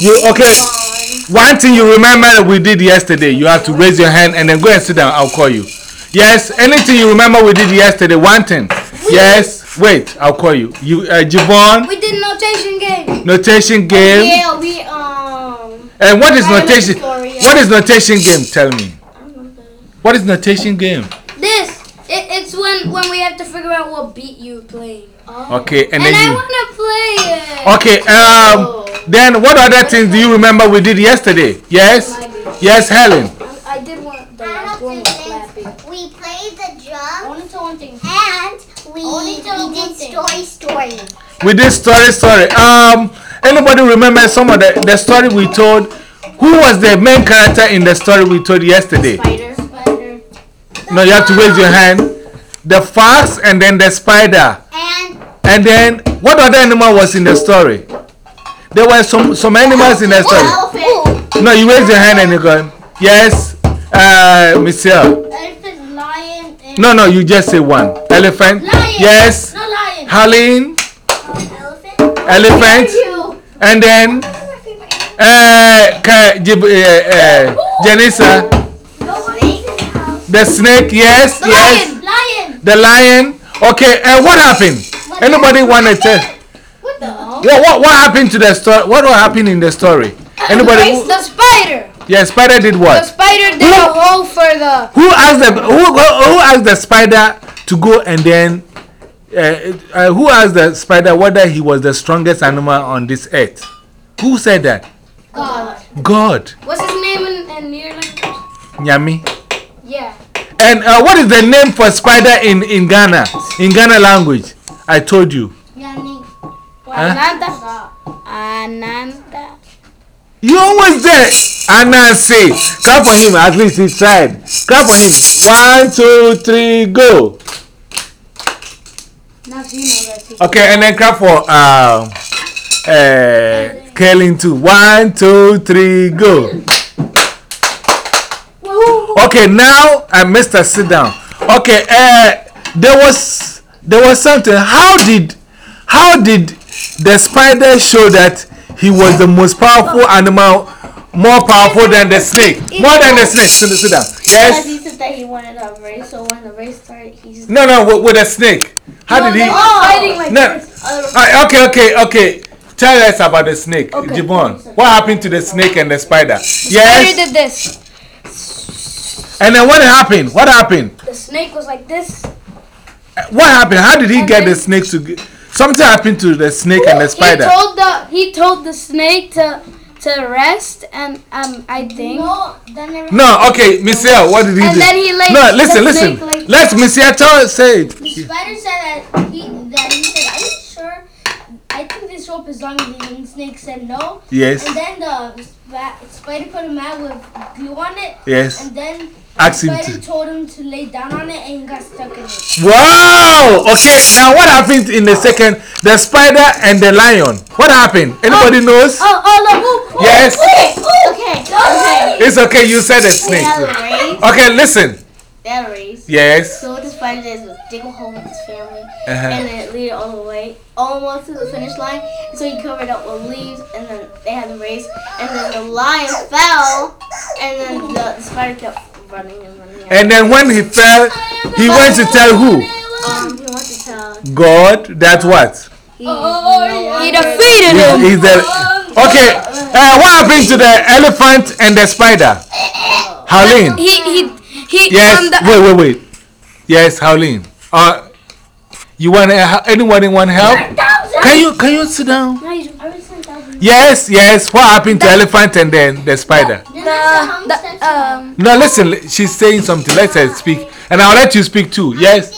Okay. One thing you remember that we did yesterday, you have to raise your hand and then go and sit down. I'll call you. Yes, anything you remember we did yesterday, one thing. Yes, wait, I'll call you. You, Javon. We did notation game. Notation game. Yeah, we And what is notation? What is notation game? Tell me. What is notation game? It's when we have to figure out what beat you're playing. Okay, and then I wanna play it. Okay, then what other things do you remember we did yesterday? Yes? Yes, Helen. I did one. The last one was clapping. We played the drum. Only to one thing. And we did story. We did story. Anybody remember some of the story we told? Who was the main character in the story we told yesterday? Spider. No, you have to raise your hand. The fox and then the spider. And then what other animal was in the story? There were some animals in the story. Elephant. No, you raise your hand and you go. Yes, Michelle. Elephant, lion. And No, you just say one. Elephant. Lion. Yes. No lion. Harleen. Elephant. Elephant. And then Janissa. The snake. Yes. Yes. Lion. The lion. Okay. What happened? Anybody want to tell? What the? What happened to the story? What happened in the story? Anybody? The spider. Yeah, spider did The what? spider did a hole for the. Who asked the spider to go and then? Who asked the spider whether he was the strongest animal on this earth? Who said that? God. What's his name in your language? Nyami. Yeah. And what is the name for spider in Ghana? In Ghana language? I told you. Ananda. You almost there. Anansi. Clap for him. At least he tried. Clap for him. 1, 2, 3, go. Okay, and then clap for Kaylin too. 1, 2, 3, go. Okay, now Mr. Sit down. Okay, there was something. How did the spider show that he was the most powerful animal, more powerful than the snake? More than the snake. Sit down. Yes. He said that he wanted a race, so when the race started, he just No, with a snake. How did he? Fighting like No. this. Okay. Tell us about the snake, Jibon. What happened to the snake and the spider? Spider Yes. did this. And then what happened? What happened? The snake was like this. What happened? How did he get the snake to? Something happened to the snake and the spider. He told the snake to rest, and I think. No, okay, Michelle, what did he do? And then he laid. No, listen. the snake like Let's Michelle say it. The spider said that he said, "Are you sure? I think this rope is longer than you." And the snake said no. Yes. And then the spider put a mat with glue on it. Yes. And then Ask the him spider to. told him to lay down on it, and he got stuck in it. Wow. Okay. Now what happened in the second? The spider and the lion. What happened? Anybody knows? no. Yes. Okay. It's okay. You said a snake. They had a race. Okay. Listen. They had a race. Yes. So what the spider did was dig a hole with his family, Uh-huh. and then lead it all the way, almost to the finish line. And so he covered up with leaves, and then they had the race, and then the lion fell, and then the spider kept running. And then when he fell, he went to tell who? He wants to tell God. That's what. he defeated him. He's the. Okay. What happened to the elephant and the spider? Howlin. He. Yes. Wait. Yes, Howlin. You want anybody want help? Can you sit down? Yes. What happened to elephant and then the spider? No, listen. She's saying something. Let her speak, and I'll let you speak too. Yes.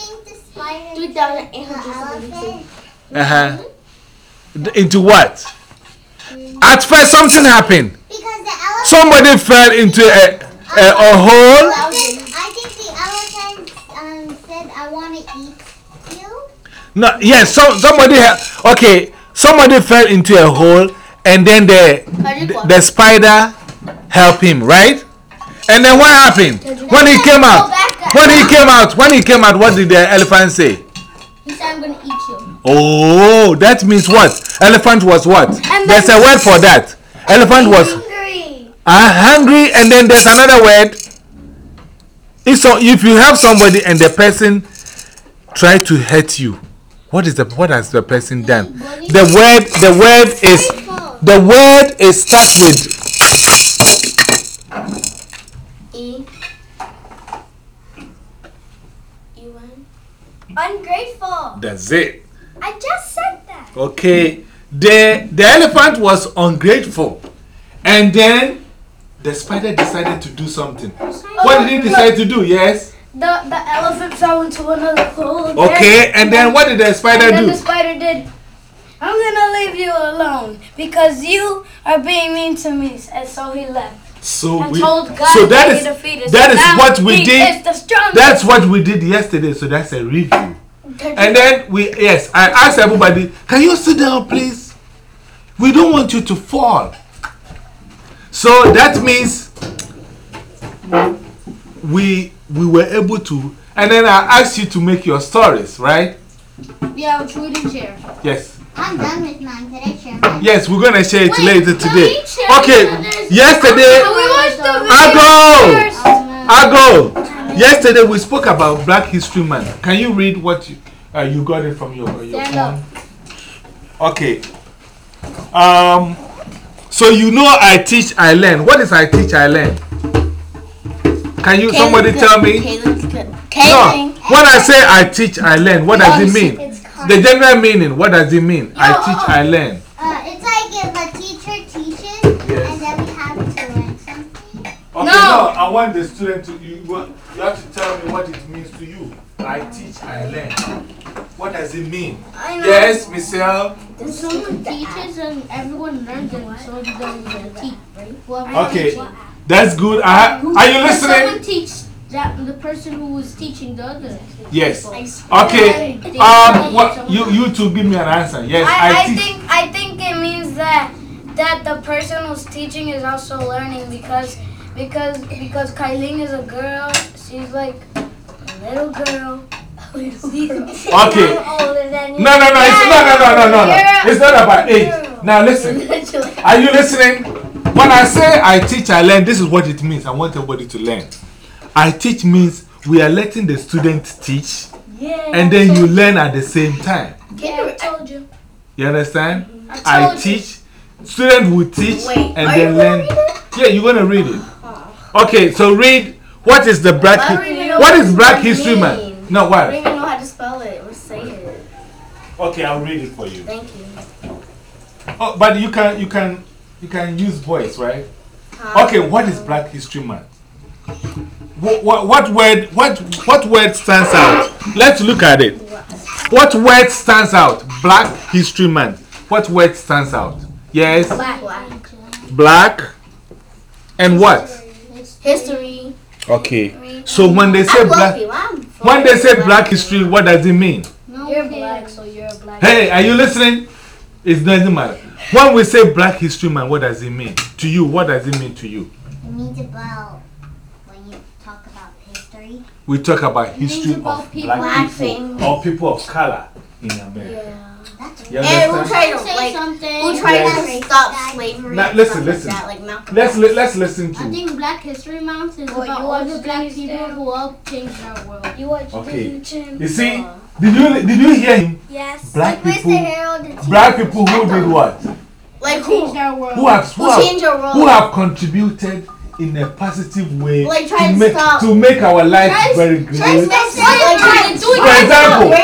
3,800. Into what? At first, something happened. Because the elephant. Somebody fell into a hole. I think the elephant said, "I want to eat you." No, yes. Somebody. Okay. Somebody fell into a hole, and then the spider helped him, right? And then what happened? When he came out, what did the elephant say? He said, "I'm gonna eat you." Oh, that means what? Elephant was what? There's a word for that. Elephant was hungry, and then there's another word. If you have somebody and the person try to hurt you, what has the person done? The word is start with E. Ungrateful. That's it. I just said that. Okay. The elephant was ungrateful, and then the spider decided to do something. What did he decide to do? Yes? The elephant fell into another hole. Okay, and then what did the spider do? And then the spider did, I'm gonna leave you alone because you are being mean to me. And so he left. So that is what we did. That's what we did yesterday. So that's a review. And then I asked everybody, can you sit down, please? We don't want you to fall. So that means we were able to, and then I asked you to make your stories, right? Yeah, which we didn't share. Yes. I'm done with mine. Could I share mine? Yes, we're going to share it later today. Okay, yesterday, I go. Yesterday we spoke about Black History Month. Can you read what you got it from your phone? Okay. So you know I teach, I learn. What is I teach, I learn? Can you somebody tell me? No. When I say I teach, I learn, what does it mean? The general meaning, what does it mean? I teach, I learn. It's like if a teacher teaches and then we have to learn something. Okay, no, I want the student to, you have to tell me what it means to you. I teach, I learn. What does it mean? Yes, Michelle? Someone teaches and everyone learns and so it doesn't teach, right? Okay, that's good. Are you listening? Someone teach the person who was teaching the other. Yes. Okay. You two give me an answer. Yes, I think it means that the person who's teaching is also learning because Kylene is a girl. She's like a little girl. Okay. No. It's not about age. Now listen. Are you listening? When I say I teach, I learn, this is what it means. I want everybody to learn. I teach means we are letting the students teach, and then you learn at the same time. Yeah, I told you. You understand? I teach, student will teach, and then learn. Yeah, you're going to read it. Okay, so read. What is Black History Month? No, what? I don't even know how to spell it or say it. Okay, I'll read it for you. Thank you. Oh, but you can use voice, right? Okay, what is Black History Month? What word stands out? Let's look at it. What word stands out? Black History Month. What word stands out? Yes? Black. And what? History. Okay. So when they say Black History, what does it mean? No, you're black, so you're a black. Hey, are you listening? It doesn't matter. When we say Black History Month, what does it mean? To you, what does it mean to you? It means about when you talk about history. We talk about history of black people or people of color in America. Yeah. And who tried to stop slavery? Now, listen. Let's listen to. I think Black History Month is about all the black people who helped change our world. Okay. You see, did you hear him? Yes. Black like people. Mr. Harold. Black people who did what? Like changed our world. Who have contributed in a positive way like to make our life very great. For example,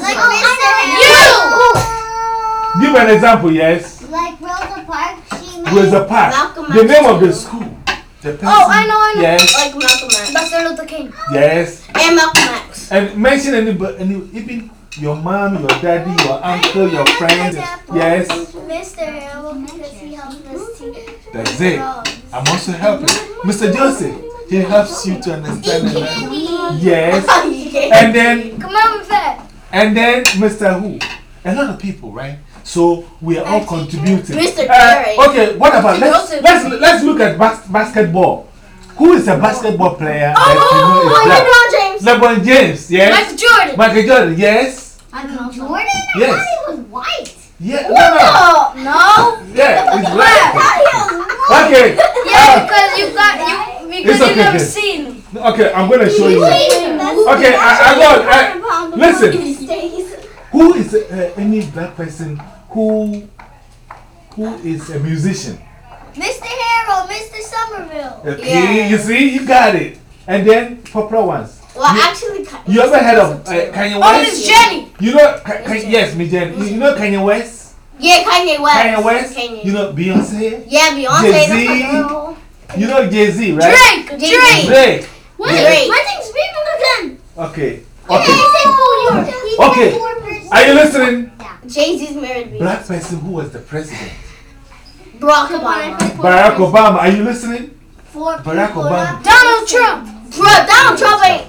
give an example, yes. Like Rosa Parks. Rosa Parks. The name of the school. The person, I know. Yes. Like Malcolm X. Dr. Luther King. Yes. And Malcolm X. And mention anybody, even your mom, your daddy, your uncle, your friends. Yes. Mr. Harold, because he helps us teach. That's it. I'm also helping. Mr. Joseph, he helps you to understand. Yes. And then. Come on with that. And then Mr. Who? A lot of people, right? So we are all contributing. Mr. Curry. Okay, what about let's look at basketball. Who is a basketball player that you know is black? LeBron James. LeBron James, yes. Michael Jordan. Michael Jordan, yes. Jordan? Yes. I thought he was white. Yeah, No. Yeah, it's black. Okay. Yeah, because you It's okay, never okay. seen. Okay, I'm going to show you. Okay, listen. Who is any black person who is a musician? Mr. Harold, Mr. Somerville. Okay, Yeah. you see, you got it. And then popular ones. Well, actually, You ever heard of Kanye Oh, West? Miss Jenny. You know, yes, Miss Jenny. You know Kanye West? Yeah, Kanye West. Kanye West? Kanye. You know Beyonce? Yeah, Beyonce. Jay-Z. That's my girl. You know Jay-Z, right? Drake. Drake. Drake. Drake. My thing's beeping again. Okay. Yeah, Okay. he said four. Okay. Are you listening? Jay-Z's married me. Black person who was the president? Barack Obama. Barack Obama. Are you listening? Four Barack people. Obama. Donald Trump. Bro, Donald Trump ain't.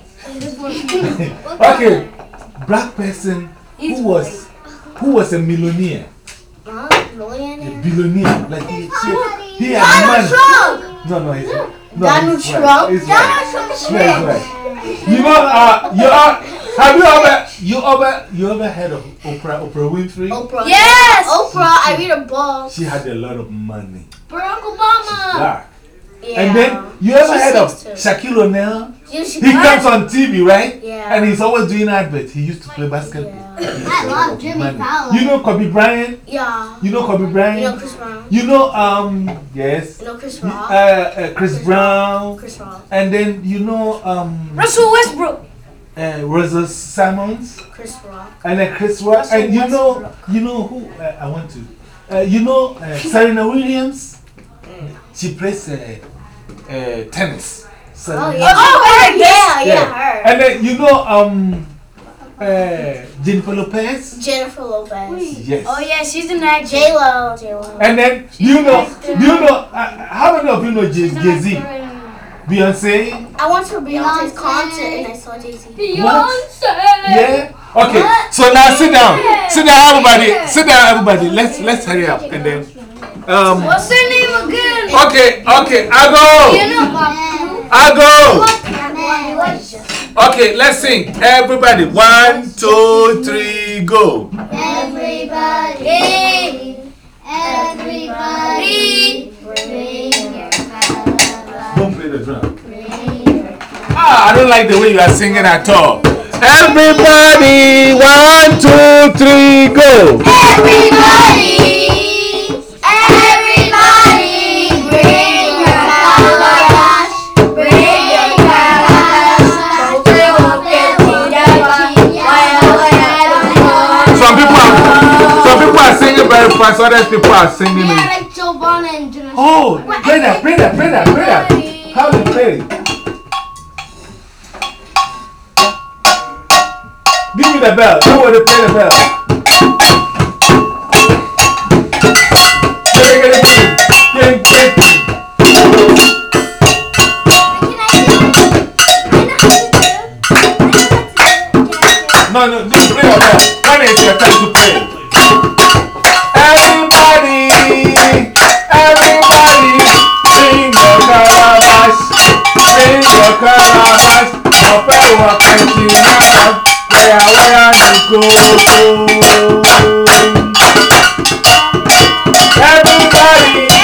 Okay. Black person who was a millionaire. A Millionaire. billionaire. Like he had Donald money. Trump. No, he's Donald he's Trump? Right. He's Donald right. Right. You know, have you ever heard of Oprah Winfrey? Oprah. Yes. Oprah, I read a book. She had a lot of money. Barack Obama. Black. Yeah. And then you ever She heard of sings too. Shaquille O'Neal? Yeah, she He comes on TV, right? Yeah. And he's always doing adverts. He used to play basketball. Yeah. I love Jimmy Fallon. You know Kobe Bryant? Yeah. You know Kobe Bryant? You know Chris Brown. You know, yes. You know Chris Rock. Chris Brown. Chris Rock. And then you know, Russell Westbrook. Rosa Simons. Chris Rock. And then Chris Rock. Russell And you know who I want to. You know Serena Williams? She plays tennis. Serena Oh, Williams. yeah. Oh, her. Yeah, her. And then you know Jennifer Lopez? Jennifer Lopez. Yes. Oh yeah, she's an actor. J-Lo. And then you know how many of you know Jay-Z? Beyonce? I went to Beyonce's concert and I saw Jay-Z. Beyonce. Yeah? Okay. So now sit down. Sit down everybody. Sit down everybody. Let's hurry up and then What's her name again? okay, I go. Okay, let's sing. Everybody. 1, 2, 3, go. Everybody, bring your colors. Don't play the drum. I don't like the way you are singing at all. Everybody, 1, 2, 3, go. Everybody, bring your colors. Bring your colors. Some people are singing very fast, other people are singing it. like Joe Bonner and Jennifer. Oh, play that. How do you play it? Give me the bell. I want to play the bell. No, just play your bell. When is your time to play? Everybody, sing your calabash. Sing your calabash. Where you go? Everybody,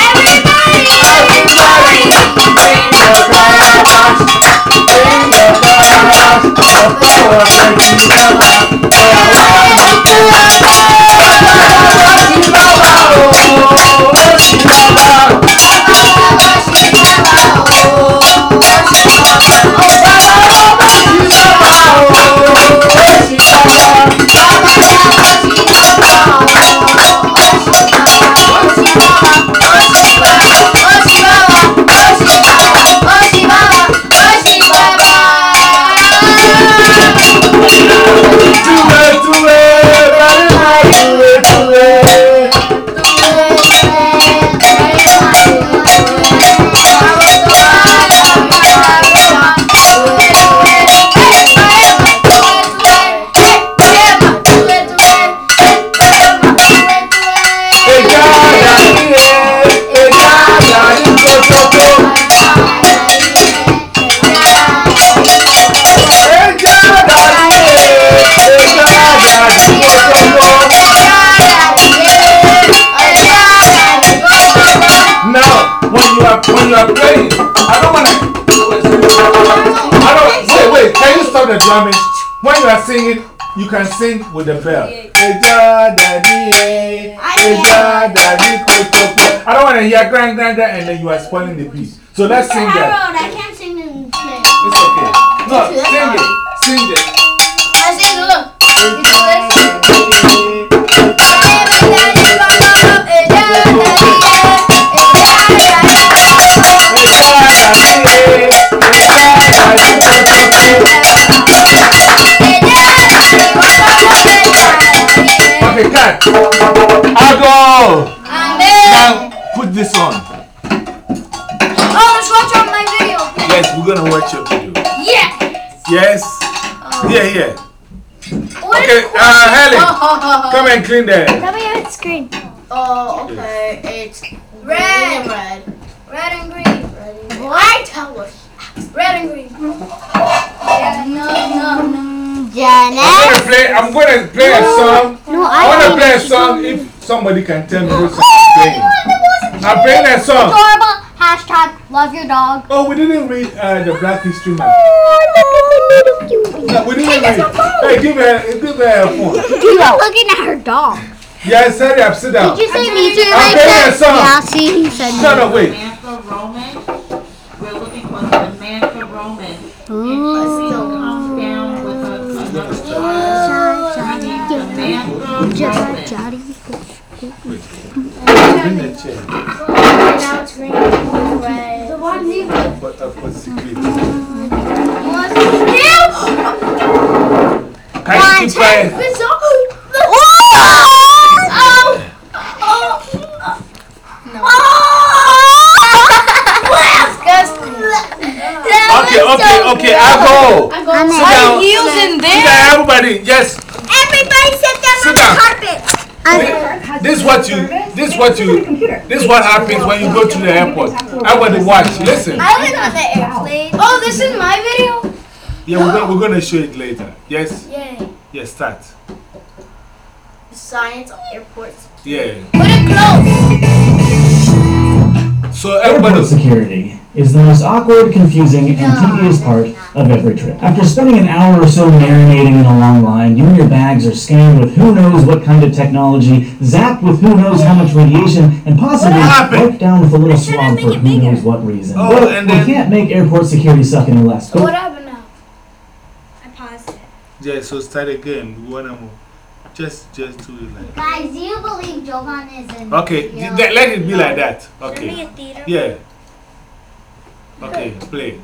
sing your calabash. Sing your calabash. when you are playing, I don't want to. Wait. Can you stop the drumming? When you are singing, you can sing with the bell. I don't want to hear grind, and then you are spoiling the beat. So let's sing that. I can't sing in play. It's okay. No, sing it. Sing it. I sing it. Look. You do this. Okay, cut. I'll go. Now, put this on. Oh, let's watch on my video. Yes, we're gonna watch your video. Yeah. Yes? Yeah. Okay, Helen, come and clean that. Tell me how it's screen. Oh, okay. It's Red. red. Red and green. White. Tell us. Red and green. Yeah, no. Janet. I'm gonna play a song. No, I wanna play a song if somebody can tell me what song I'm playing. I'm playing a song. Adorable. Hashtag love your dog. Oh, we didn't read the Black History Month. Oh, No, we didn't read. Hey, give her a phone. You're looking at her dog. Yeah, sorry, I'm sit down. Did you say me too? I'm playing a song. Yeah, see, he said Shut up, wait. Samantha Roman. We're looking for Samantha Roman. And she still comes down with another Samantha Roman. Bring the chair. Now it's green. Red. The one even. For security. Can you keep quiet? Okay, I'll go. Sit down. Heels in Sit down, everybody. Yes. Everybody sit down Sit on down. the carpet. This is what happens when you go to the airport. Everybody watch. Listen. I was on the airplane. Oh, this is my video? Yeah, we're gonna show it later. Yes. Yay. Yes, start. Science of airports. Yeah. Put it close. So everybody. Airport security is the most awkward, confusing, and tedious part of every trip. After spending an hour or so marinating in a long line, you and your bags are scanned with who knows what kind of technology, zapped with who knows how much radiation, and possibly wiped down with a little swab for who knows what reason. Oh, Well, and we then- can't make airport security suck any less. So what happened now? I paused it. Yeah, so start again. We wanna move. Just do it like. Guys, do you believe Johan is in? Okay, let it be like that. Okay. theater. Yeah. Okay, play.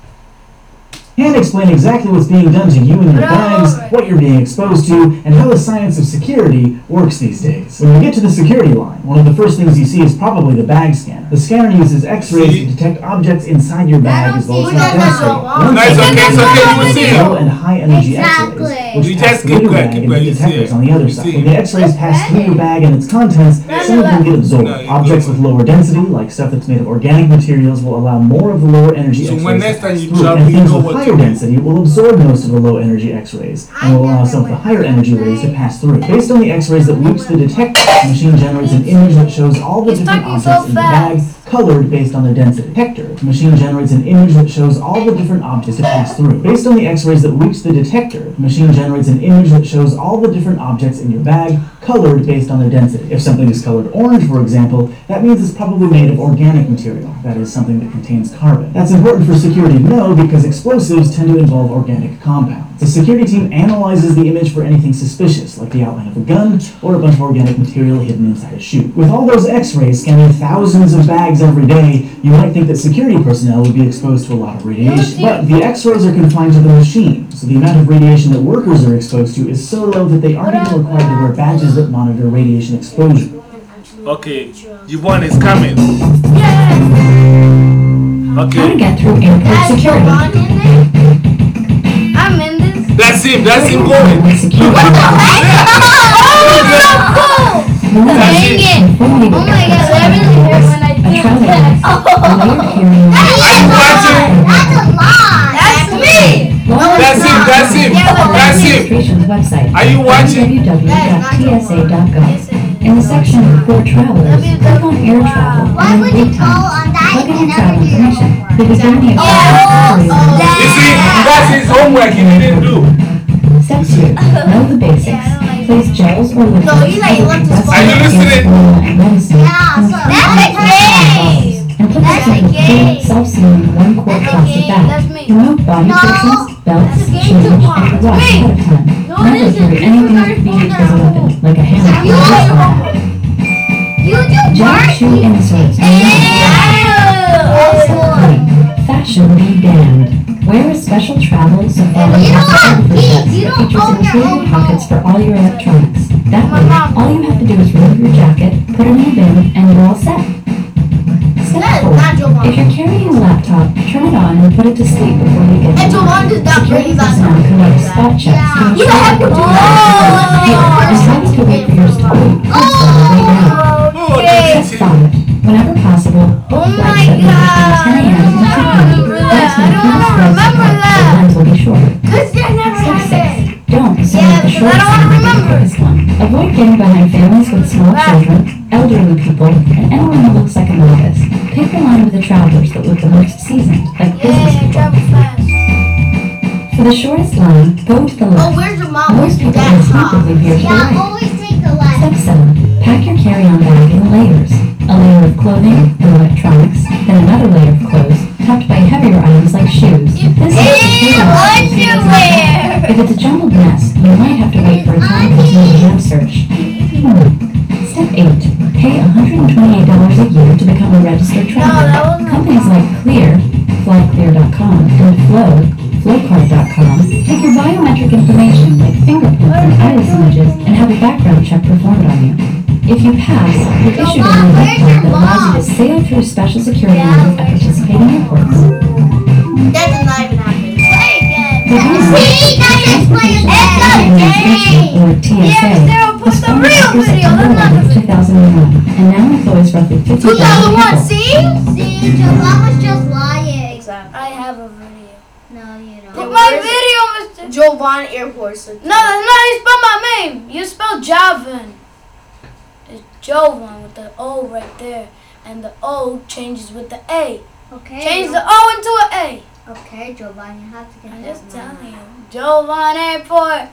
And explain exactly what's being done to you and your bags, Right. what you're being exposed to, and how the science of security works these days. When you get to the security line, one of the first things you see is probably the bag scanner. The scanner uses X-rays to detect objects inside your bag as well as see. not demonstrate. No, it's okay, you will see Low it. and high energy Exactly. X-rays, You which just pass through keep your quiet, bag keep and the quiet, you see detectors it. on the other You side. see When it. the X-rays pass through your bag and its contents, some of them get absorbed. No, you Objects go. with lower density, like stuff that's made of organic materials, will allow more of the lower energy So X-rays when to next time pass you through, jump, and you things know with what to higher do. density will absorb most of the low energy X-rays and will allow some of the higher energy rays to pass through. Based on the X-rays that reach the detector, the machine generates an image that shows all the He's different talking so objects in the bag, fast. colored based on their density. Detector, the machine generates an image that shows all the different objects to pass through. Based on the X-rays that reach the detector, the machine generates an image that shows all the different objects in your bag, colored based on their density. If something is colored orange, for example, that means it's probably made of organic material, that is, something that contains carbon. That's important for security to know because explosives tend to involve organic compounds. The security team analyzes the image for anything suspicious, like the outline of a gun or a bunch of organic material hidden inside a chute. With all those X-rays scanning thousands of bags every day, you might think that security personnel would be exposed to a lot of radiation. But the X-rays are confined to the machine, so the amount of radiation that workers are exposed to is so low that they aren't even required to wear badges that monitor radiation exposure. Okay, Yvonne is coming. How to Okay. get through airport security. I'm in this. That's him going. Security. That's it. Informative Oh my god, guidance I really hear when I a do travel that. alert hearing Are you watching? That's a lie. That's me. That's him. Administration's website. Are you watching? www.tsa.gov. In the section for travelers, click on air travel Why and would then you group go times. on that plug in your travel information. You'll be given the You see, that's his homework he didn't do. Step 2. Know the basics. Place gels or liquids. No, you like left this Are you listening? And medicine. That's a game. And put this in a clear, self-sealing 1-quart plastic That's bag. me. Remove body fixings, belts, shoes, and wash ahead of time. Never carry anything that could be used as a weapon, like a hammer or a baseball. Gel shoe inserts. Step 3. Fashion be damned. Wear a special travel safari photographer set that features interior pockets for all your electronics. That way, all you have to do is remove your jacket, put it in a bin, and you're all set. Step 4. If you're carrying a laptop, turn it on and put it to sleep before you get And home. Jovan does not bring Security back personnel conduct spot checks to ensure have that to you're do and try to wait for your stop. Step 5. Whenever possible, book flights that range from 10 a.m. to 2 p.m. That's when flights will be shorter. Step 6. Don't select the short flight or the quickest one. Avoid getting behind families with small children, elderly people, and anyone who looks like a novice. Pick the line with the travelers that look the most seasoned, like business people. For the shortest line, go to the Oh, left. where's your mom? Most people instinctively veer to the right. Always take the left. Step 7. Pack your carry-on bag in layers. A layer of clothing or electronics, then another layer of clothes, topped by heavier items like shoes. This helps secure them. If it's a jumbled mess, you might have to wait for a time-consuming web search. Step 8. Pay $128 a year to become a registered traveler. Companies like Clear, flyclear.com, and Flowcard.com take your biometric information like fingerprints and iris images and have a background check performed on you. If you pass, you're issued a new card that allows you to sail through special security rules at participating airports. That does not even happen. Or TSA was formed after September 11, 2001, and now employs roughly 50,000 people. 2001, see? See, Jovan was just lying. Exactly. I have a video. No, you don't. Take my video, Mr. Jovan Airport. No, that's not how you spell my name. You spell Javan. It's Jovan with the O right there. And the O changes with the A. Okay. Change the O into an A. Okay, Jovan, you have to get I'm that just one. telling you. Jovan Airport.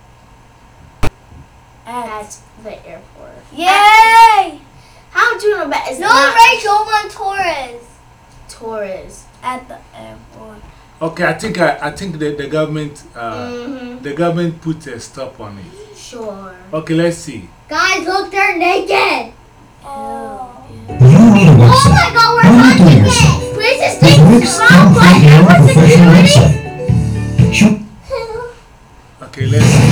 At the airport. Yay! How do you know that it's No, not right, Jovan Torres. Torres? At the airport. Okay, I think the government the government put a stop on it. Sure. Okay, let's see. Guys, look, they're naked. Oh. You need a Oh website. my God, we're Why not do watching yourself? it. Please just With take Wix, Mom, come like, find your what's professional security? website. Shoot. Okay, let's see.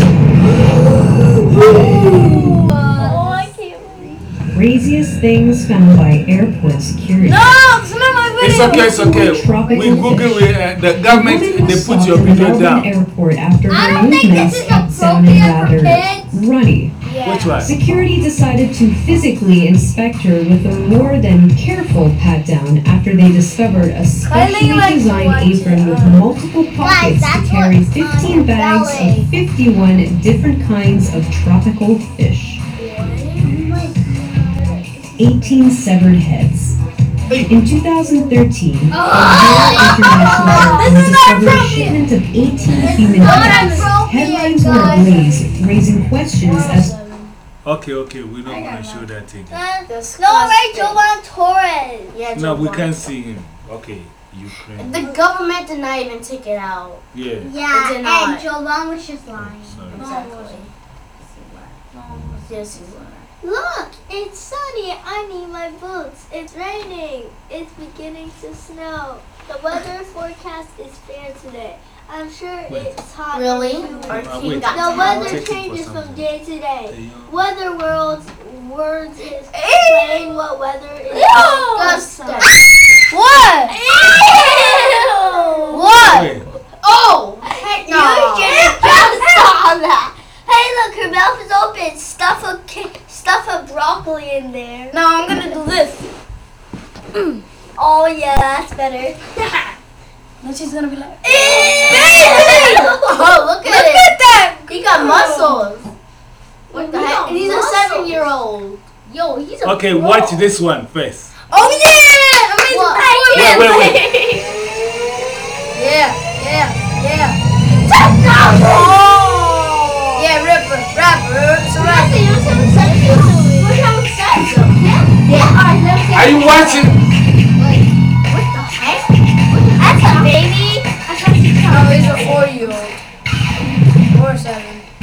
Oh, I can't believe. Craziest things found by airport security. No, it's not my It's video. okay, it's okay. We Google it, the government, they put your video down. Airport after I her don't think movements this is had sounded appropriate for rather kids. runny. Which one? Security decided to physically inspect her with a more than careful pat down after they discovered a specially likes to designed watch apron it. with multiple pockets to that's carry what's 15 on bags belly. of 51 different kinds of tropical fish. 18 severed heads. In 2013, International discovered a shipment of 18 human heads. Headlines were ablaze, raising questions as Okay, we don't want to show that thing. No, right, Jovan Torres. Yeah, No, we Jovan. can't see him. Okay, Ukraine. The government did not even take it out. Yeah. Yeah, It did not. and Jovan was just lying. Sorry. Exactly. Yes, you were. Look, it's sunny. I need my boots. It's raining. It's beginning to snow. The weather forecast is fair today. I'm sure it's hot. Really? and humid. Our wait. team got The I'll weather take it for changes from something. day to day. Hey, Weather words is explain what weather is. disgusting. What? What? Wait, Oh, heck no. You just saw that. Hey, look, her mouth is open. Stuff a broccoli in there. No, I'm gonna do this. Oh yeah, that's better. Then she's gonna be like, Oh, look at it. that. He got muscles. What the He heck? got And he's a muscles. 7-year-old. Yo, he's a okay, pro. watch this one first. Oh yeah! Wait. Yeah. Oh! Yeah, rapper. It's a rapper. Are you watching? What the heck? That's a baby. No, he's a 4-year-old. Or 7.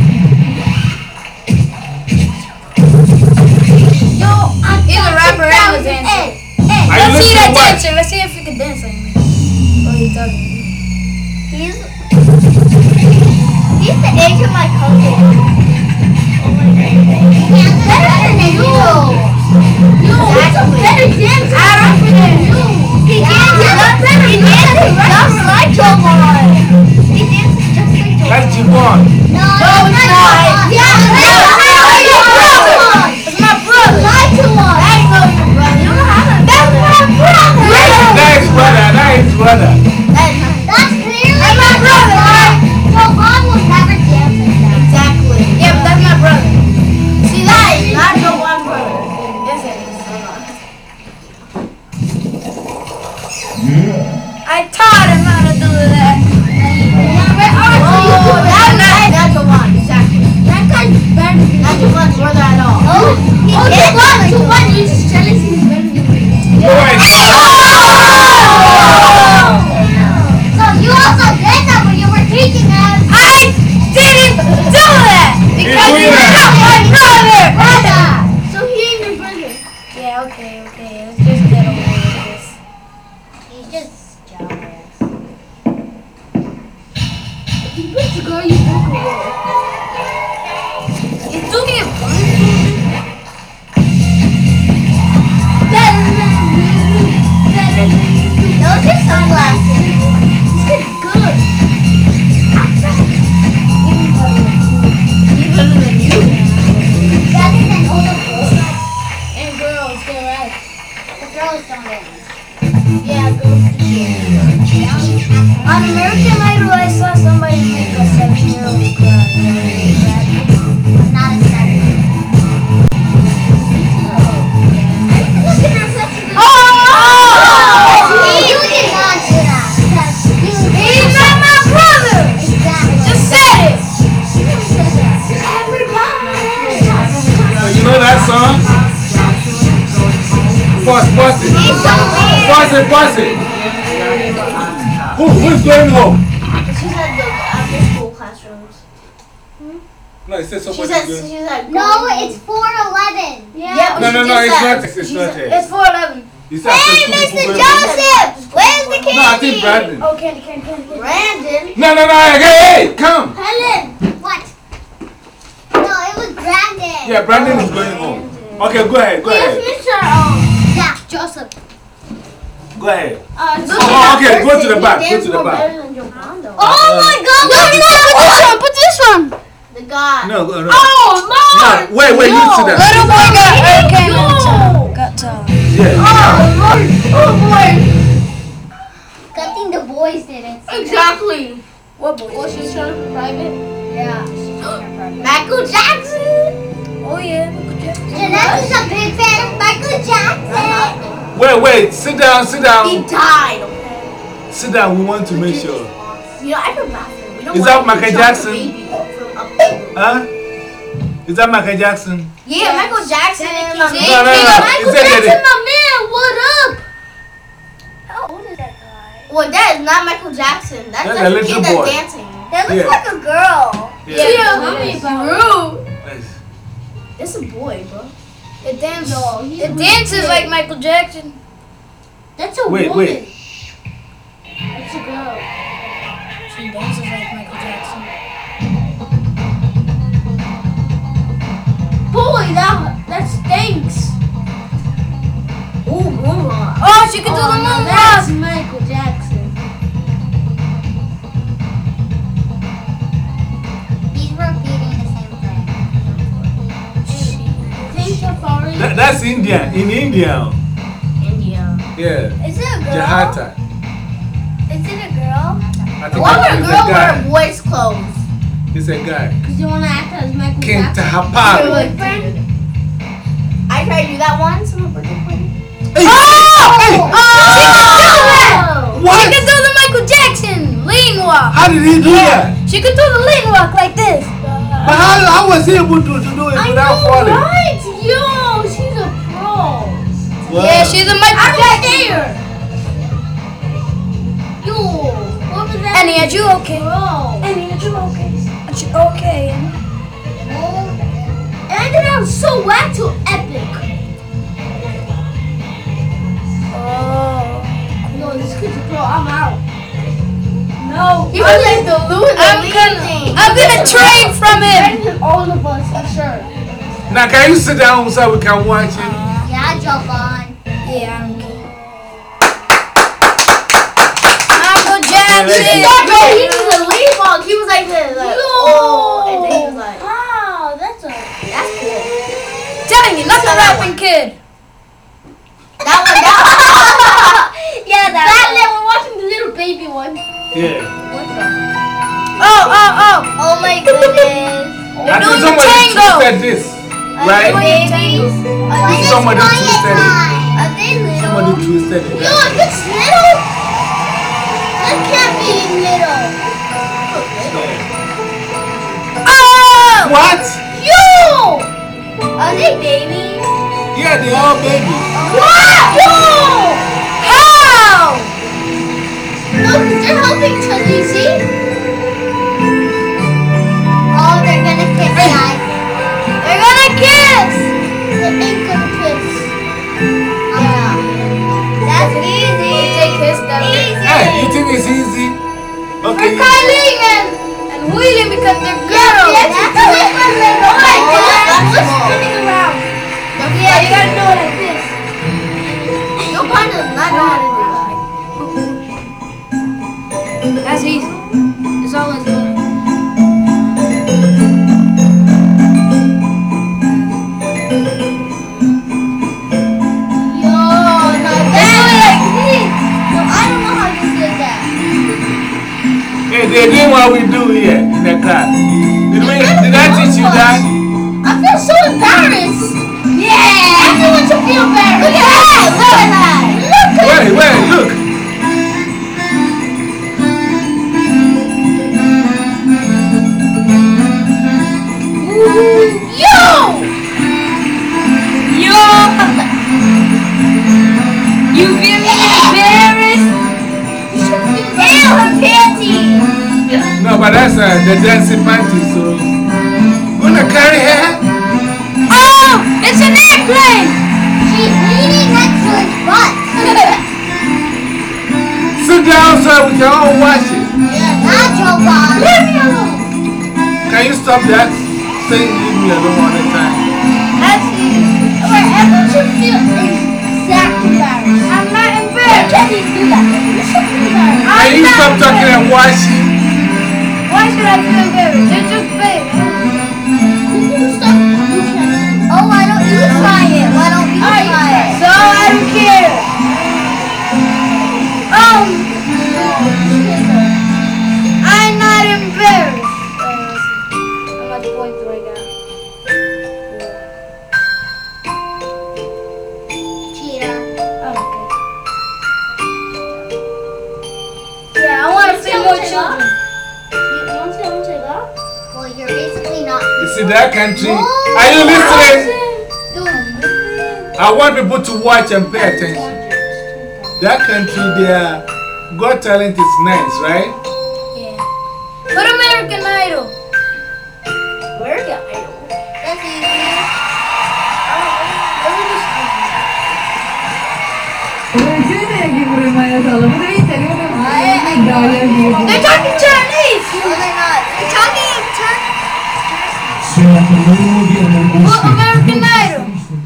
He's a rapper and a dancer. Let's see that dancer. Let's see if he can dance like me. Oh, he doesn't. He's the age of my cousin. Oh my god. He's better than you. He's a better dancer than you. He dances just like Jomon. He dances just like Jomon. That's Jibon. No, it's not. Yeah, it's my brother. Like Jomon. I know your brother. You don't have a brother. That's my brother. That is brother. That's clearly my brother. Jomon will never dance like that. Exactly. Yeah, but that's my brother. See, that is not your one brother. Yes, it is. I taught him how to do that. That's your one. Exactly. That guy's better than Not your one's brother at all. He's just jealous he's better than me. So you also did that when you were teaching us. I didn't do that because doing you're that. not my brother. So he ain't your brother. Yeah, okay. Let's just get over this. He's just jealous. If you put the girl, you broke away. You took it. Those are sunglasses. This is good. Better than you. Better than all the boys. And girls, they're right. The girls don't dance. Yeah, girls do. On American Idol, I saw somebody make a 7-year-old cry. Not a seven. You did not do that. He's not my brother. Exactly. Just said it. You know that song? Pause it. Pause it. Who's going home? She said the after school classrooms. No, it says She somebody's said, going. No, it's 4:11. Yeah, No, but it's not. It's not It's it. 4:11. You said Hey, two people Mr. going home. Joseph! Where's the candy? No, I think Brandon. Oh, candy. Brandon. No, hey, come. Helen! What? No, it was Brandon. Yeah, Brandon is going home. Okay, go ahead. Mr. Yeah, Joseph. Go ahead. Oh, okay, go to the back. Go to the back. Oh my god, put this one. The guy. No. Oh, No, wait, you sit down. Little boy got tall. Yeah. Oh boy. Good thing the boys didn't. Exactly. What boy? Was she trying for private? Yeah. Michael Jackson. Oh yeah, Michael Jackson. Jeanette is a big fan of Michael Jackson. Wait, sit down. He died. Okay. Sit down, we want to make sure. You know, I feel bad for him. We don't Is want that him Michael to chop Jackson? the baby from up there. Huh? Is that Michael Jackson? Yeah, Michael Jackson. No. Michael Is that Jackson, my man, what up? How old is that guy? Well, that is not Michael Jackson. That's That's the a little kid boy. that's dancing. That looks Yeah. like a girl. Yeah. Nice. It's a boy, bro. It dances like Michael Jackson. That's a Wait. woman. That's a girl. She dances like Michael Jackson. Boy, that stinks. Ooh, moonwalk. Oh, she can do the moonwalk. That's Michael Jackson. He's repeating the same thing. That's India. In India. India. Yeah. Is it a girl? Jahata. Is it a girl? I think Why would a it's girl wear guy. boys' clothes? It's a guy. Because you want to act as Michael King Jackson. Tahapal. I tried to do that once on a birthday party. Hey, She can do the Michael Jackson lean walk. how did he do that? She could do the lean walk like this. But how was he able to do it without falling? Right? Yo, she's a pro. Wow. Yeah, she's a Michael Jackson. There. Yo, what was that? Annie, are you okay? Bro. Annie, are you okay? Are you okay? And then I was so whack to epic. Oh. No, this kid's a pro. I'm out. No. He was like the loser. I'm gonna trade from him. Better than all of us, for sure. Now, can you sit down so we can watch it? Yeah, jump on. Yeah, I don't care. Michael Jackson. let's He did the lead walk. He was like this. Like, oh. And then he was like, wow, that's cool. Telling you, not the rapping kid. That one. Yeah, that we're watching the little baby one. Yeah. Oh. Oh my goodness. I think somebody twisted this, right? Babies. Somebody twisted it. Are they little? Somebody twisted it. Yo, if it's little, that can't be little. Oh. What? Yo! Are they babies? Yeah, they're all babies. What? Yo! How? Look, they're helping Chucky, see? Oh, they're gonna kiss, guys. They're gonna kiss. They ain't gonna kiss. Yeah. That's easy. Take his stuff. Easy. Hey, you think it's easy? Okay. For Kylie and William because they're girls. Yes, that's the way my little. Oh my God. What's spinning around? Yeah, you gotta do it like this. Your partner does not know how to do that. That's easy. It's always good. Yo, no, that's like this. No, I don't know how you did that. Hey, they're doing what we do here in the class. Did I teach you that? I feel so embarrassed. Yeah. Everyone should feel embarrassed. Look at that. Look at that. Look at Wait, look. Yo. You feel embarrassed? Ew, her panties. No, but that's the dancing panties, so. Gonna carry her? Oh, it's an airplane. She's leaning next to his butt. Sit down so we can all watch it. Now jump on. Leave me alone. Can you stop that? Saying leave me alone all the time. That's easy. Wait, everyone should feel exactly embarrassed. I'm not embarrassed. Can't even do that. You should feel embarrassed. Can you stop talking and watching? Why should I feel embarrassed? They're just big. Oh, why don't you try it? Why don't you try it? So I don't care. I'm not embarrassed. How much points do I got? Cheetah. Oh, okay. Yeah, I want to see more children. Well, you're basically not. You see that country? Whoa. Are you listening? Dude. I want people to watch and pay attention. That country, their Got Talent is nice, right? Yeah. Put American Idol. American Idol. That's easy. They're talking Chinese. No, they're not. They're talking in Turkish. Put American Idol.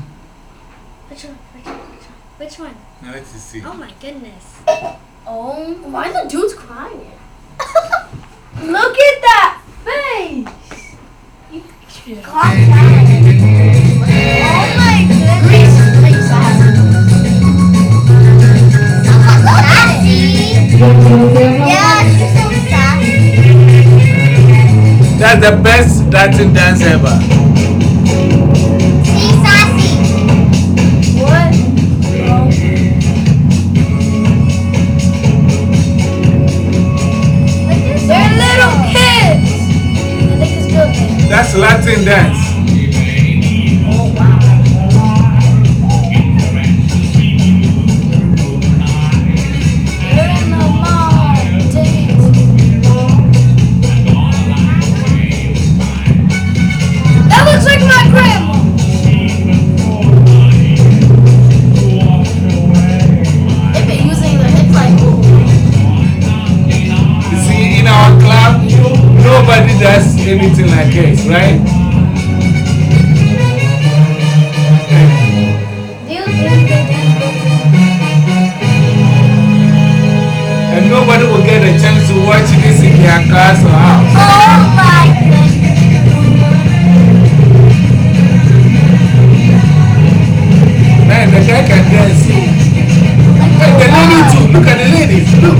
Which one? Now let's see. Oh my goodness. Oh, Why the dude's crying? look at that face. Oh my goodness. Sassy. Yeah, she's so sassy. That's the best Latin dance ever. She's sassy. What? Latin dance. Oh, wow. That looks like my grandma. They've been using the hips like, ooh. You see, in our club, nobody does anything like this, right? And nobody will get a chance to watch this in their class or house. Oh my goodness. Man, the guy can dance. Hey, the lady too. Look at the ladies. Look.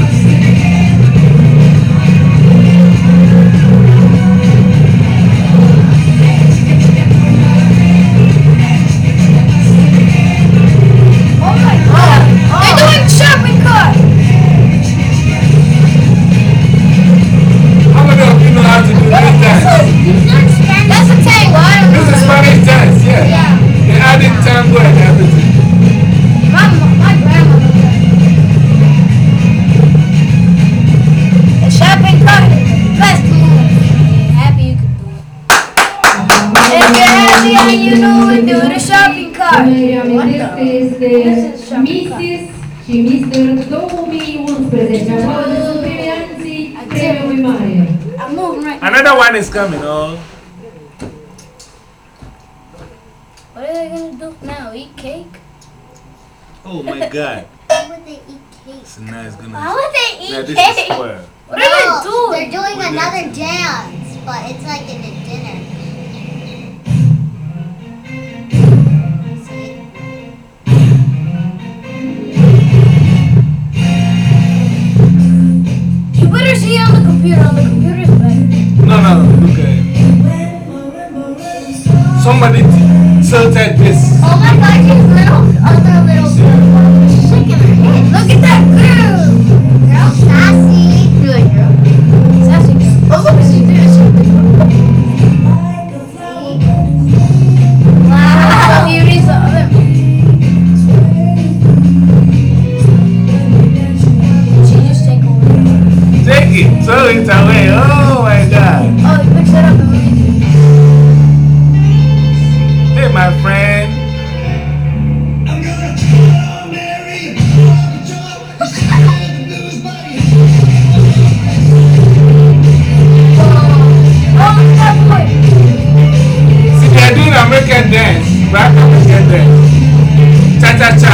Oh my god. They're doing shopping cart. How many of you know how to do this dance? That's a tango. I don't This is know. Spanish dance, yeah. They added tango and everything. My grandma does that. The shopping cart is the best move. If you're happy, you can do it. If you're happy and you know it, do the shopping cart. și Mr. 2011 aplauze sunt premianții premiului mare. I'm moving right now. Another one is coming, oh. What are they gonna do now? Eat cake? Oh my god. Why would they eat cake? So now it's gonna. Why would they eat Yeah, this cake? is square. What are they doing? They're doing We're another dancing. dance, but it's like in a dinner. See? You better see on the computer. On the computer's better. No, no, look at it. Somebody tilted this. Oh my god, she's other little girl. She's shaking her head. Look at that girl. Girl, sassy. You're like, girl. Sassy girl. Oh, look, she did it. Wow. Beauty's the other. She just take away. Take it, throw it away. Oh my god. Oh, he picks it up and leaves it. Hey, my friend. Oh, look at that boy. See, they're doing American dance. Black American dance. Cha cha cha.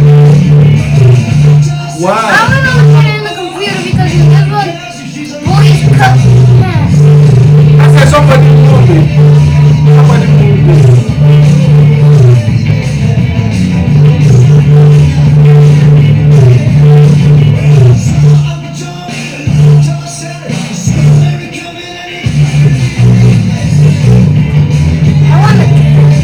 I'm Wow. gonna look at it in the computer because in this one, boys cut man. I said somebody move it. Somebody move it. I want to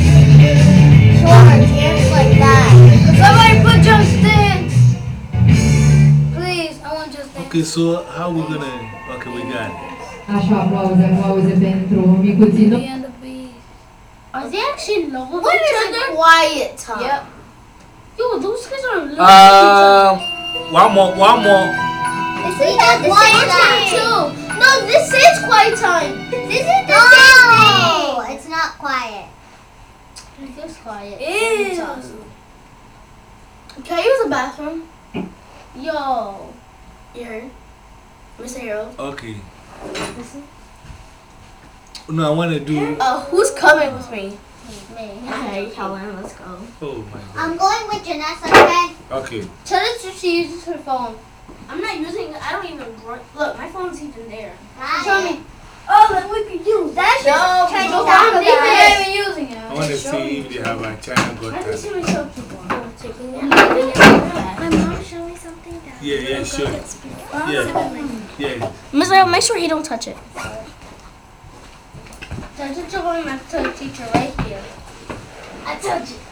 Dance like that. somebody put Just Dance. Please, I want Just Dance. Okay, so how we gonna. Okay, we got it. Așa, aplauze pentru micuții The noștri. end of bees. Are they actually in love with When each is other? it Quiet time. Yep. Yo, those guys are in love with each other. One more. See, that's Quiet time too. No, this is quiet time. This is the same thing. It's not quiet. It feels quiet. Ew. Can I use the bathroom? Yo. You heard? Mr. Harold? Okay. Listen. No, I want to do. Who's coming with me? Me. Okay, Helen, let's go. Oh my god. I'm going with Janessa, okay? Okay. Tell her she uses her phone. I'm not using it. I don't even. Look, my phone's even there. Got Show it. me. Oh, then we could use that shit. No, Change no, the sound no, of that. no. We're not even using it. I want to see if they have a China got I can talent. see myself before. My mom showed me something that Yeah, sure. Yeah. Mr. Make sure he don't touch it. Touch it, you're going back to the teacher right here. I touch it.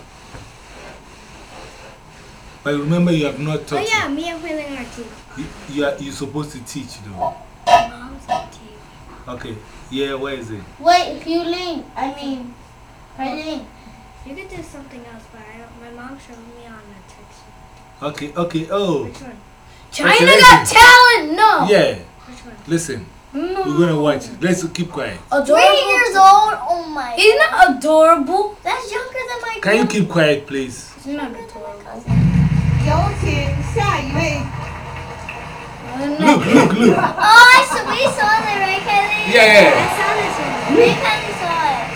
But remember, you have not Oh taught yeah, me and Huiling are team. you're supposed to teach though. Mom's a team. Okay. Yeah, where is it? Wait, Huling. I mean, Eileen. You could do something else, but my mom showed me on Netflix. Okay, okay. Oh. Which one? China Got Talent! No! Yeah. Which one? Listen, No. we're gonna watch it. Let's keep quiet. 3 years old? Oh my. He's not adorable. That's younger than my Can you keep quiet, please? He's not adorable. 有请下一位。 Look. Oh, we saw that, right, Kelly? Yeah. I saw this one. Me and Kelly saw it.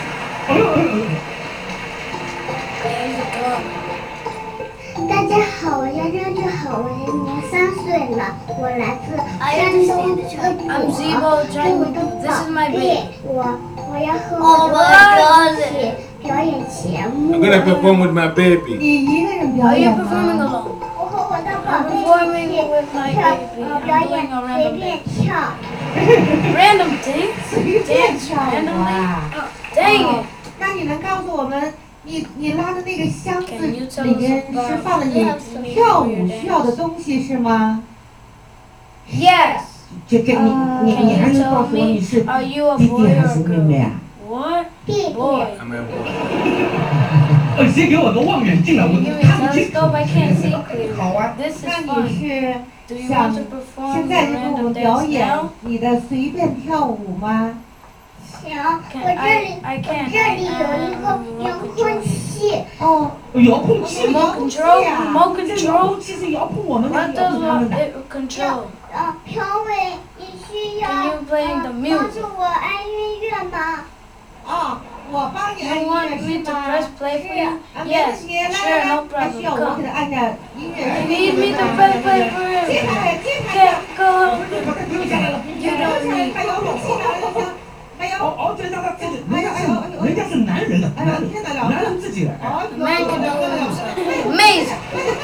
He's adorable. 大家好，我叫张志豪，我今年3岁了，我来自山东淄博。 I'm Zebo Jang. This is my baby. 我要和 Oh 我的 my 爸 God. 一起表演节目。 I'm gonna perform with my baby. 你一个人表 Are you 演 performing 吗？ alone? 我和我的宝 I'm 贝 performing 一起 with my 跳 baby. 表 I'm 演 doing a 随 random 便 dance. 跳。 Random dance? Dance randomly? Oh, dang it. 那你能告诉我们，你拉的那个箱子 Can you tell 里边 us about- 是放了你跳舞需要的东西是吗？ Yes. 这个你还能告诉我你是 Are you a 弟 boy 弟还 or 是 a 妹妹 girl? 啊？ What? 弟弟， Boy. I'm a boy. 谁给我个望远镜啊？我 Give me 看不 a 清。 telescope. I can't see clearly. 好啊， This is 那 fun. 你是 Do you 想 want to perform 现 the 在就给我 random 们表 dance 演 now? 你的随便跳舞吗？ 行， Can 我这里 I can't. 这里有一个遥控器。 哦， 遥控器， Remote control. Remote 这遥 control. 控器是遥控我们的， What 遥 does 控他们的。 it control? 评委，你需要 Can you play the 帮 music? 助我按音乐吗？ 哦，我帮你按 You 音 want 乐 me 是 to 吗？ press play for you? 啊，没 Yes. 问题，来 Sure, 来 no 来，还需 problem. 要我给 Come. 他按下音乐。 You need me to press play for 接 him? 下来，接下来 Okay, go. 不用下来了，不用下来了，还有武器呢，还有。 哦，这让他自己，人家是男人的，男人自己来。 Man can do it himself. Amazing.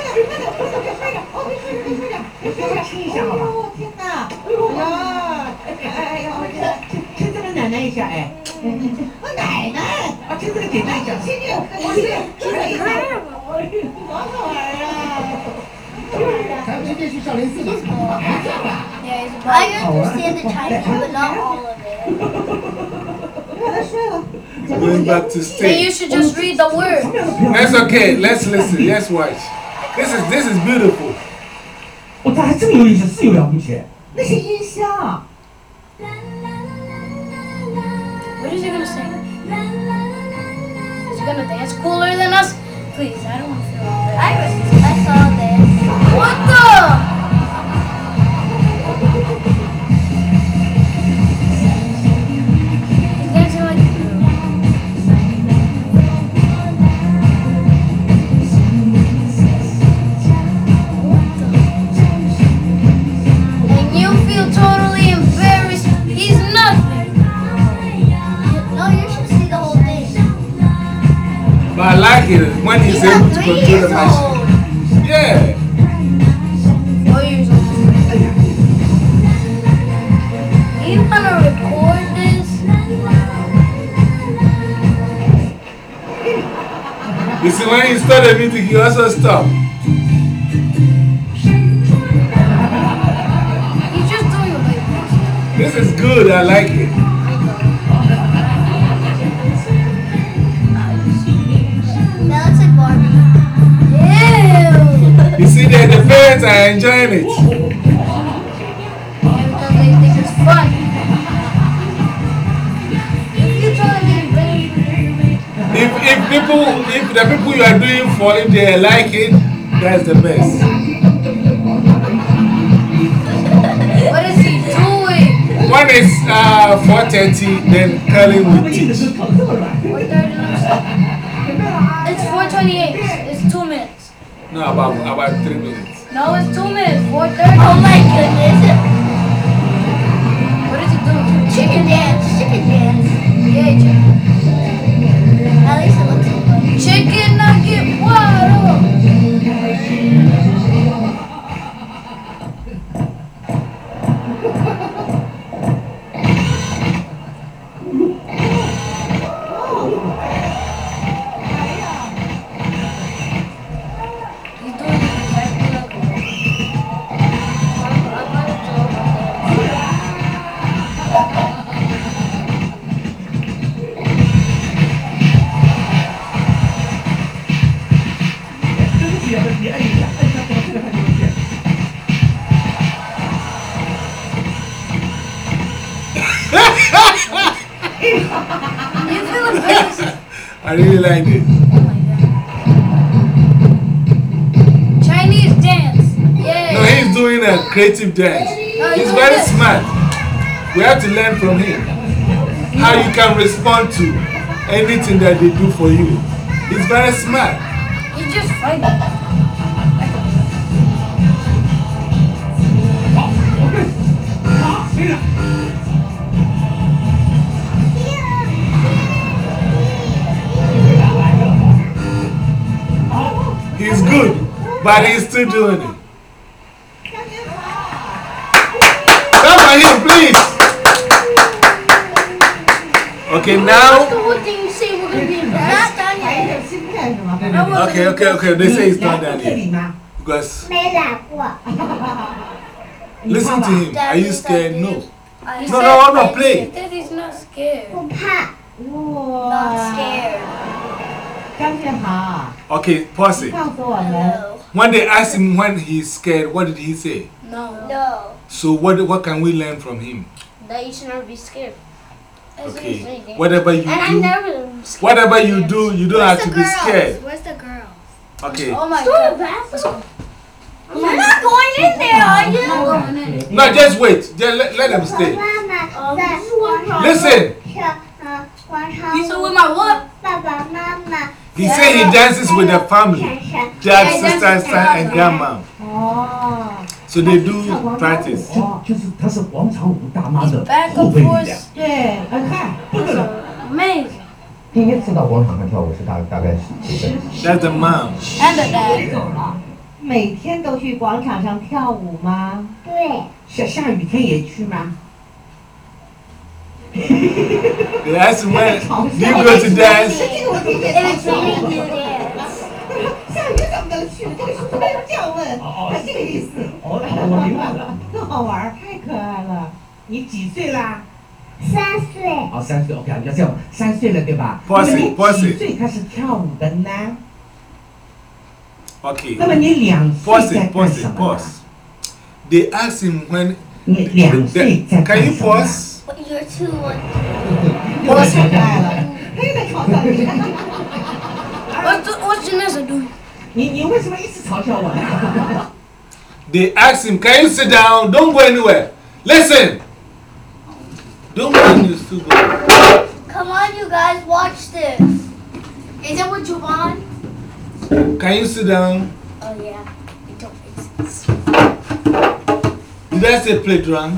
听一下好吧？天哪！ 亲这个奶奶一下，哎， 我奶奶， 啊，亲这个姐姐一下。 亲亲，多好玩啊！ 咱们今天去少林寺吧。 Yeah, he's a I understand the Chinese, but not all of it. 快点睡了。 Going back to Then stage. you should just read the words. That's okay. Let's listen. Let's watch. This is beautiful. 我这还真有意思，是有了不起。 那是音箱。 What is he gonna sing? Is he gonna dance cooler than us? Please, I don't want to feel like that. I saw this. What the? He's dancing like a girl. And you feel totally embarrassed. He's nothing. No, you should see the whole thing. But I like it when he's He's able not to 3 control the years machine. old. Yeah. 4 years old. You wanna record this? You see, when he started music, he also stopped. He's just doing it like this. This is good. I like it. That looks like Barbie. Ew. You see that the parents are enjoying it. Yeah, because they think it's fun. If you tell me to bring If the people you are doing for, if they like it, that's the best. what is he doing? One is 4:30, then Kelly will teach. 4:30. It's 4:28. It's 2 minutes. No, about 3 minutes. No, it's 2 minutes. 4:30. Oh my goodness. What is he doing? Chicken dance. Chicken dance. Yeah, chicken. At least it looks like fun. Chicken nugget water. He's doing it exactly like a girl. I wanted to You feel the bass? I really like it. Chinese dance. Yeah. No, he's doing a creative dance. He's very smart. We have to learn from him how you can respond to anything that they do for you. He's very smart. He's just fighting. He's good, but he's still doing it. Come on him, please. Okay, now. Okay. They say it's not done yet. Because. Listen to him. Are you scared? No. No, play. Daddy's not scared. Not scared. Okay, pause it. When they asked him when he's scared, what did he say? No. So what can we learn from him? That you should never be scared. Okay. Whatever you And I do, never scared. whatever you do, you don't have to be scared. Where's the girl? Okay. Oh my God. Let's go. You're not going in there, are you? No, just wait. Just let them stay. Listen. You saw with my what? He said he dances with the family. Dad, sister, son, and grandma. So they do practice. 就是他是广场舞大妈的 Back 后 and 备力 forth. 量。 对，看这个 Amazing. 第一次到广场上跳舞是大概几岁？ That's the mom. And the dad. 每天都去广场上跳舞吗？ 对。 下雨天也去吗？ They asked him when do you go to dance? 下雨怎么能去？这个是突然这样问，他这个意思。 哦，我明白了。 特好玩，太可爱了。你几岁啦 3岁。 哦，3岁 ，OK， 要这样，3岁了对吧？ Pause it, 那么 pause 你 it. 几岁开始跳舞的呢？ Okay. 那么你2岁 Pause 在 it, 干 pause 什 it, 么呢？ pause. They asked him when. 你2岁在 Can 干 you 什么呢？ pause? You're too like. 我太可爱了，他又在嘲笑你。 What's Janessa doing? 你为什么一直嘲笑我呢？ They asked him, can you sit down? Don't go anywhere. Listen. Don't go anywhere. Still go. Come on, you guys, watch this. Is that what you want? Can you sit down? Oh yeah. It don't make sense. Did I say play drums?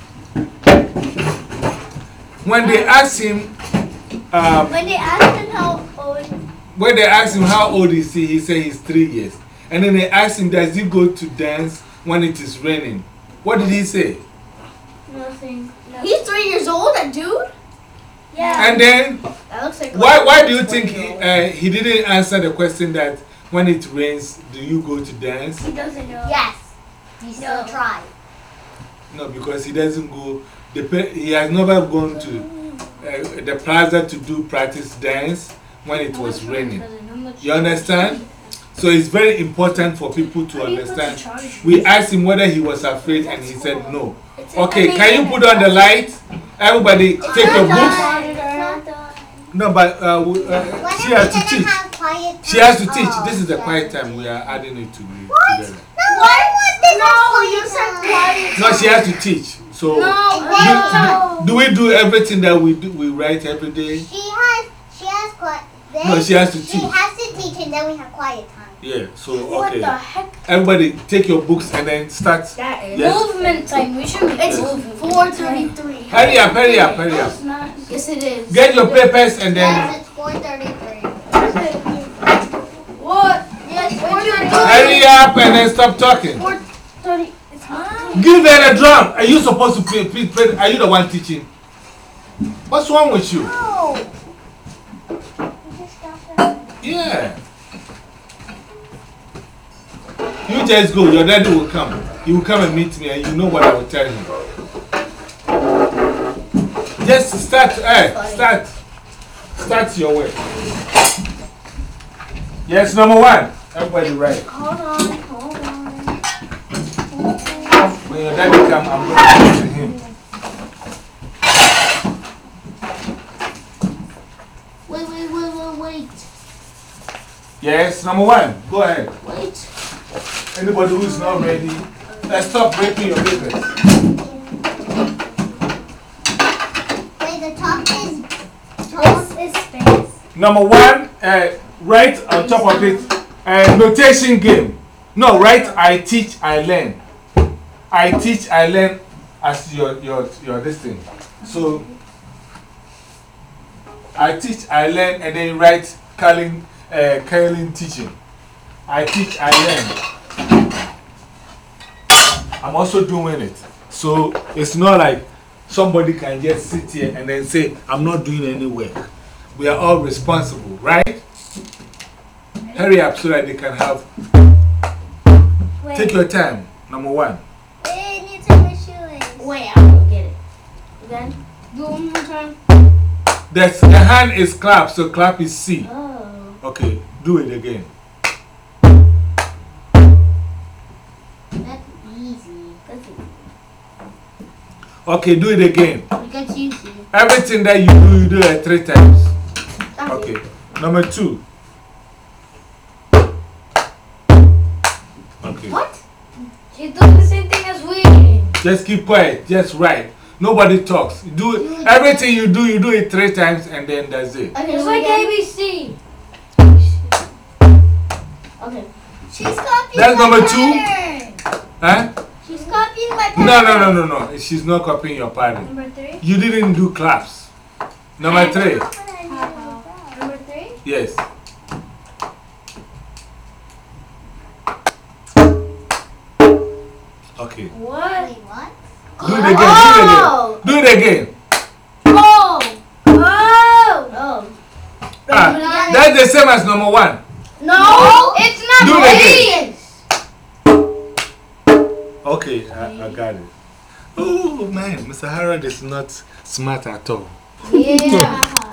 When they asked him, When they asked him how old. when they asked him how old is he said he's 3 years. And then they asked him, does he go to dance when it is raining? What did he say? Nothing. He's 3 years old, that dude? Yeah. And then, That looks like why do you think he didn't answer the question that when it rains, do you go to dance? He doesn't know. Yes. He still tried. No, because he doesn't go, he has never gone to the plaza to do practice dance when it was raining. You understand? So it's very important for people to understand. We asked him whether he was afraid and he said no. Okay, can you put on the light? Everybody take your books. No, but she has to teach. She has to teach. This is the quiet time. We are adding it together. No, you said quiet. No, she has to teach. So, do we do everything that we do? We write every day? She has quiet. No, she has to teach. She has to teach and then we have quiet time. Yeah, so, What okay. the heck? Everybody take your books and then start. That is Yes. movement time. We should be It's moving. 4:33. Hurry up, hurry up, hurry up. It's not. Yes, it is. Get your papers and then Yes, it's 4:33. What? Yes, hurry up and then stop talking. 4:30. It's hot. Give her a drum. Are you supposed to play? Are you the one teaching? What's wrong with you? No. Yeah. You just go. Your daddy will come. He will come and meet me and you know what I will tell him. Just start. Start your way. Yes, number 1. Everybody right. Hold on. When your daddy come, I'm going to talk to him. Yes, number 1. Go ahead. Wait. Anybody who's not ready, let's stop breaking your papers. Wait, the top is space. Number 1, write on top of it, notation game. No, write I teach, I learn. I teach, I learn as your this thing. So, I teach, I learn, and then you write Kaylin teaching. I teach, I learn. I'm also doing it. So, it's not like somebody can just sit here and then say, I'm not doing any work. We are all responsible, right? Hurry up so that they can have. Take your time. Number 1. Wait, I need to my shoelace. Wait, I don't get it. Again? Do it one more time. The hand is clap, so clap is C. Oh. Okay, do it again. That's easy. That's it. Okay, do it again. Because you see. Everything that you do it 3 times. That's Okay, it. number 2. Okay. What? She's doing the same thing as we. Just keep quiet, just write. Nobody talks. Everything you do it 3 times and then that's it. Okay, It's like ABC. Okay. She's copying That's my number 2? pattern. Huh? She's copying my pattern. No. She's not copying your pattern. Number 3. You didn't do claps. Number 3. Number 3. Yes. Okay. What? Wait, what? Do it again. Do it again. Oh! Oh! Oh. Ah, that's the same as number 1. No! It's not Do it green. Okay, I got it. Oh man, Mr. Harold is not smart at all. Yeah.